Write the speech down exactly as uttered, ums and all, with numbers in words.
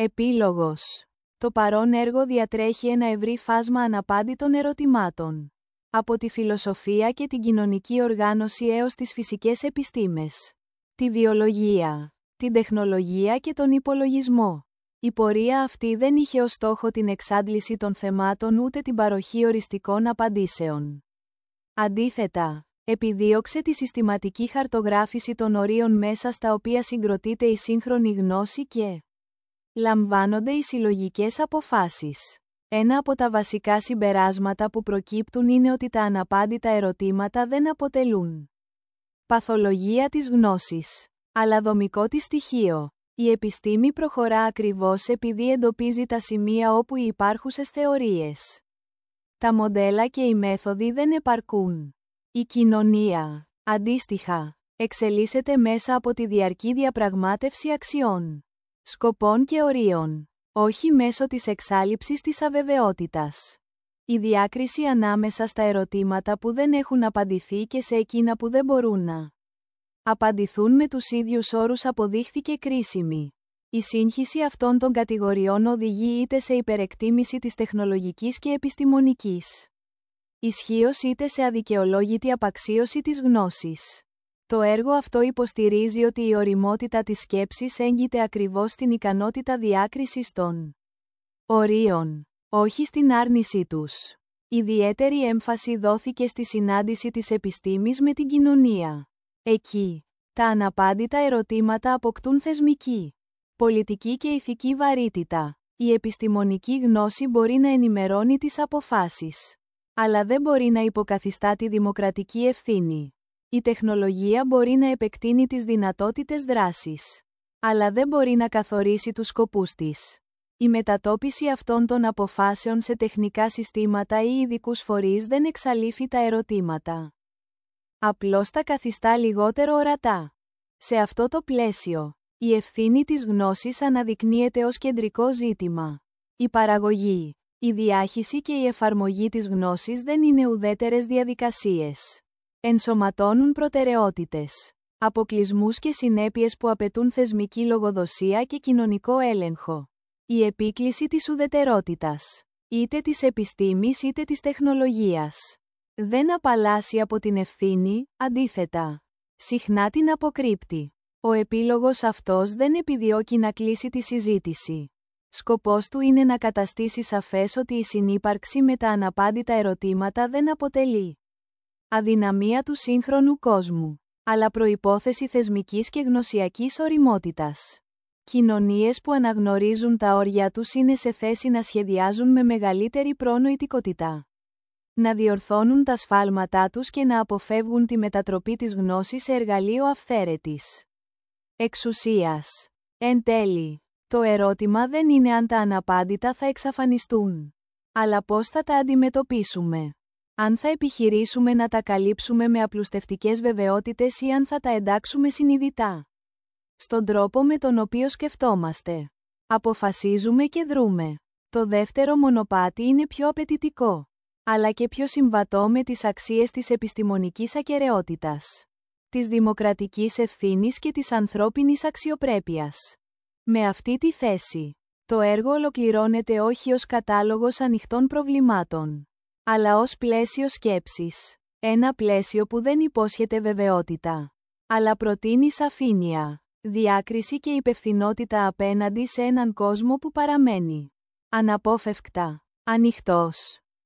Επίλογος. Το παρόν έργο διατρέχει ένα ευρύ φάσμα αναπάντητων ερωτημάτων. Από τη φιλοσοφία και την κοινωνική οργάνωση έως τις φυσικές επιστήμες, τη βιολογία, την τεχνολογία και τον υπολογισμό. Η πορεία αυτή δεν είχε ως στόχο την εξάντληση των θεμάτων ούτε την παροχή οριστικών απαντήσεων. Αντίθετα, επιδίωξε τη συστηματική χαρτογράφηση των ορίων μέσα στα οποία συγκροτείται η σύγχρονη γνώση και λαμβάνονται οι συλλογικές αποφάσεις. Ένα από τα βασικά συμπεράσματα που προκύπτουν είναι ότι τα αναπάντητα ερωτήματα δεν αποτελούν παθολογία της γνώσης, αλλά δομικό της στοιχείο. Η επιστήμη προχωρά ακριβώς επειδή εντοπίζει τα σημεία όπου οι υπάρχουσες θεωρίες, τα μοντέλα και οι μέθοδοι δεν επαρκούν. Η κοινωνία, αντίστοιχα, εξελίσσεται μέσα από τη διαρκή διαπραγμάτευση αξιών, σκοπών και ορίων, όχι μέσω της εξάλειψης της αβεβαιότητας. Η διάκριση ανάμεσα στα ερωτήματα που δεν έχουν απαντηθεί και σε εκείνα που δεν μπορούν να απαντηθούν με τους ίδιους όρους αποδείχθηκε κρίσιμη. Η σύγχυση αυτών των κατηγοριών οδηγεί είτε σε υπερεκτίμηση της τεχνολογικής και επιστημονικής ισχύος είτε σε αδικαιολόγητη απαξίωση της γνώσης. Το έργο αυτό υποστηρίζει ότι η ωριμότητα της σκέψης έγκυται ακριβώς στην ικανότητα διάκρισης των ορίων, όχι στην άρνησή τους. Ιδιαίτερη έμφαση δόθηκε στη συνάντηση της επιστήμης με την κοινωνία. Εκεί, τα αναπάντητα ερωτήματα αποκτούν θεσμική, πολιτική και ηθική βαρύτητα. Η επιστημονική γνώση μπορεί να ενημερώνει τις αποφάσεις, αλλά δεν μπορεί να υποκαθιστά τη δημοκρατική ευθύνη. Η τεχνολογία μπορεί να επεκτείνει τις δυνατότητες δράσης, αλλά δεν μπορεί να καθορίσει τους σκοπούς της. Η μετατόπιση αυτών των αποφάσεων σε τεχνικά συστήματα ή ειδικούς φορείς δεν εξαλείφει τα ερωτήματα. Απλώς τα καθιστά λιγότερο ορατά. Σε αυτό το πλαίσιο, η ευθύνη της γνώσης αναδεικνύεται ως κεντρικό ζήτημα. Η παραγωγή, η διάχυση και η εφαρμογή της γνώσης δεν είναι ουδέτερες διαδικασίες. Ενσωματώνουν προτεραιότητες, αποκλεισμούς και συνέπειες που απαιτούν θεσμική λογοδοσία και κοινωνικό έλεγχο. Η επίκληση της ουδετερότητας, είτε της επιστήμης είτε της τεχνολογίας, δεν απαλλάσσει από την ευθύνη, αντίθετα, συχνά την αποκρύπτει. Ο επίλογος αυτός δεν επιδιώκει να κλείσει τη συζήτηση. Σκοπός του είναι να καταστήσει σαφές ότι η συνύπαρξη με τα αναπάντητα ερωτήματα δεν αποτελεί αδυναμία του σύγχρονου κόσμου, αλλά προϋπόθεση θεσμικής και γνωσιακής ωριμότητας. Κοινωνίες που αναγνωρίζουν τα όρια τους είναι σε θέση να σχεδιάζουν με μεγαλύτερη προνοητικότητα, να διορθώνουν τα σφάλματά τους και να αποφεύγουν τη μετατροπή της γνώσης σε εργαλείο αυθαίρετης εξουσίας. Εν τέλει, το ερώτημα δεν είναι αν τα αναπάντητα θα εξαφανιστούν, αλλά πώς θα τα αντιμετωπίσουμε. Αν θα επιχειρήσουμε να τα καλύψουμε με απλουστευτικές βεβαιότητες ή αν θα τα εντάξουμε συνειδητά στον τρόπο με τον οποίο σκεφτόμαστε, αποφασίζουμε και δρούμε. Το δεύτερο μονοπάτι είναι πιο απαιτητικό, αλλά και πιο συμβατό με τις αξίες της επιστημονικής ακεραιότητας, της δημοκρατικής ευθύνης και της ανθρώπινης αξιοπρέπειας. Με αυτή τη θέση, το έργο ολοκληρώνεται όχι ως κατάλογος ανοιχτών προβλημάτων, αλλά ως πλαίσιο σκέψης. Ένα πλαίσιο που δεν υπόσχεται βεβαιότητα, αλλά προτείνει σαφήνεια, διάκριση και υπευθυνότητα απέναντι σε έναν κόσμο που παραμένει αναπόφευκτα ανοιχτός.